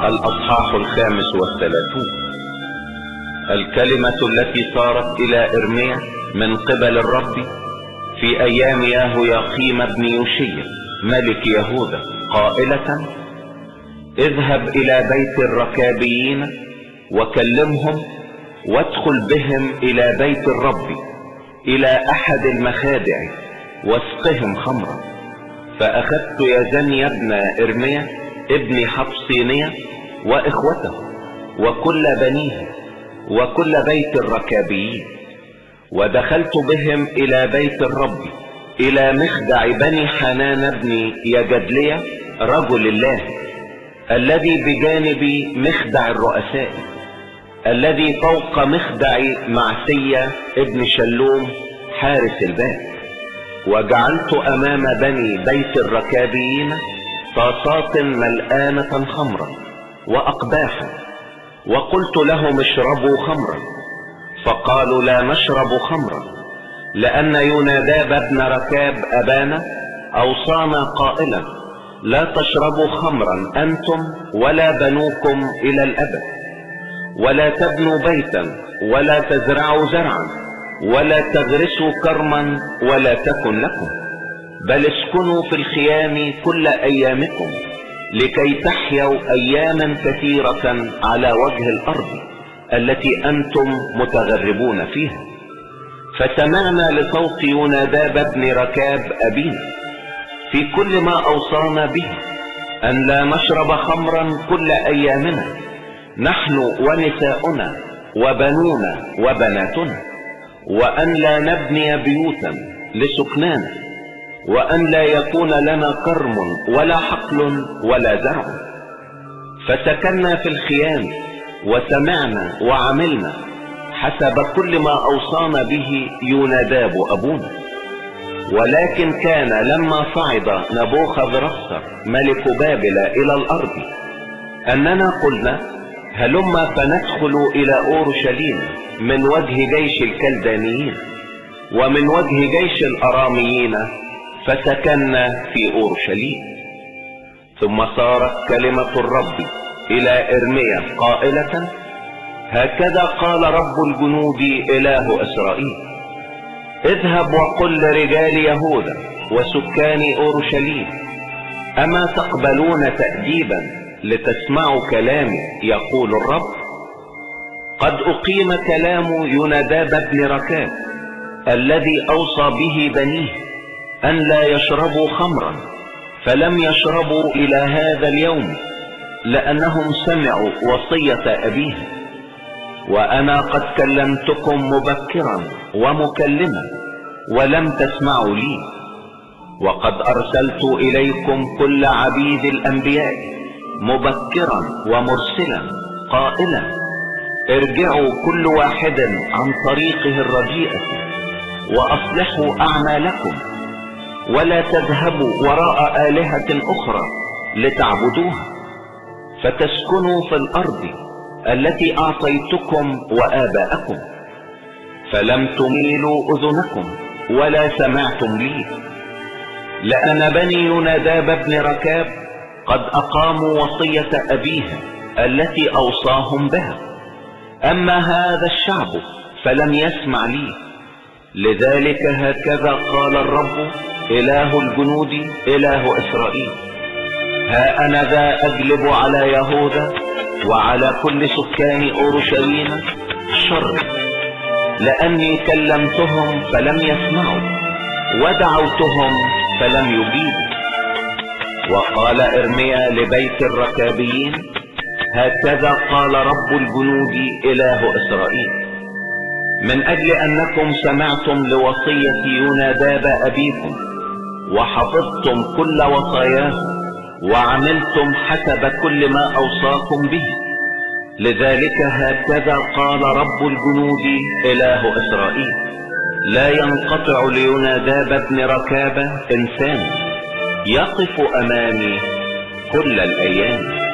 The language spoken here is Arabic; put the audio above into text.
الأصحاح 35. الكلمة التي صارت إلى إرميا من قبل الرب في أيام يهوياقيم بن يوشيا ملك يهوذا قائلة: اذهب إلى بيت الركابيين وكلمهم، وادخل بهم إلى بيت الرب إلى أحد المخادع واسقهم خمرا. فأخذت يزنيا ابن إرميا ابن حفصينيا وإخوته وكل بنيه وكل بيت الركابيين، ودخلت بهم إلى بيت الرب إلى مخدع بني حنان بن يجدليا رجل الله، الذي بجانب مخدع الرؤساء، الذي فوق مخدع معسية ابن شلوم حارس الباب. وجعلت أمام بني بيت الركابيين طاسات ملآنة خمرا وأقداحا، وقلت لهم اشربوا خمرا، فقالوا لا نشرب خمرا، لأن يوناداب ابن ركاب أبانا أوصانا قائلا: لا تشربوا خمرا أنتم ولا بنوكم إلى الأبد، ولا تبنوا بيتا، ولا تزرعوا زرعا، ولا تغرسوا كرما، ولا تكن لكم، بل اسكنوا في الخيام كل أيامكم، لكي تحيوا أياما كثيرة على وجه الأرض التي أنتم متغربون فيها. فسمعنا لصوت يوناداب ابن ركاب أبينا في كل ما أوصانا به، أن لا نشرب خمرا كل أيامنا، نحن ونساؤنا وبنونا وبناتنا، وأن لا نبني بيوتا لسكنانا، وأن لا يكون لنا كرم ولا حقل ولا زرع. فسكننا في الخيام وسمعنا وعملنا حسب كل ما أوصانا به يوناداب أبونا. ولكن كان لما صعد نبوخذرصر ملك بابل إلى الأرض أننا قلنا: هلما فندخل إلى أورشليم من وجه جيش الكلدانيين ومن وجه جيش الأراميين، فسكننا في أورشليم. ثم صارت كلمة الرب إلى إرميا قائلة: هكذا قال رب الجنود إله إسرائيل: اذهب وقل لرجال يهوذا وسكان أورشليم: أما تقبلون تأديبا لتسمعوا كلامي يقول الرب؟ قد أقيم كلام يوناداب بن ركاب الذي أوصى به بنيه أن لا يشربوا خمرا، فلم يشربوا إلى هذا اليوم، لأنهم سمعوا وصية أبيه. وأنا قد كلمتكم مبكرا ومكلما ولم تسمعوا لي، وقد أرسلت إليكم كل عبيد الأنبياء مبكرا ومرسلا قائلا: ارجعوا كل واحد عن طريقه الرديئة وأصلحوا أعمالكم، ولا تذهبوا وراء آلهة أخرى لتعبدوها، فتسكنوا في الأرض التي أعطيتكم وآباءكم. فلم تميلوا أذنكم ولا سمعتم لي، لأن بني يوناداب بن ركاب قد أقاموا وصية أبيها التي أوصاهم بها، أما هذا الشعب فلم يسمع لي. لذلك هكذا قال الرب إله الجنود إله إسرائيل: ها أنا ذا أجلب على يهوذا وعلى كل سكان أورشليم الشر، لأني كلمتهم فلم يسمعوا، ودعوتهم فلم يجيبوا. وقال إرميا لبيت الركابيين: هكذا قال رب الجنود إله إسرائيل: من أجل أنكم سمعتم لوصية يوناداب أبيكم وحفظتم كل وصاياه وعملتم حسب كل ما أوصاكم به، لذلك هكذا قال رب الجنود إله إسرائيل: لا ينقطع ليوناداب بن ركابة إنسان يقف أمامي كل الأيام.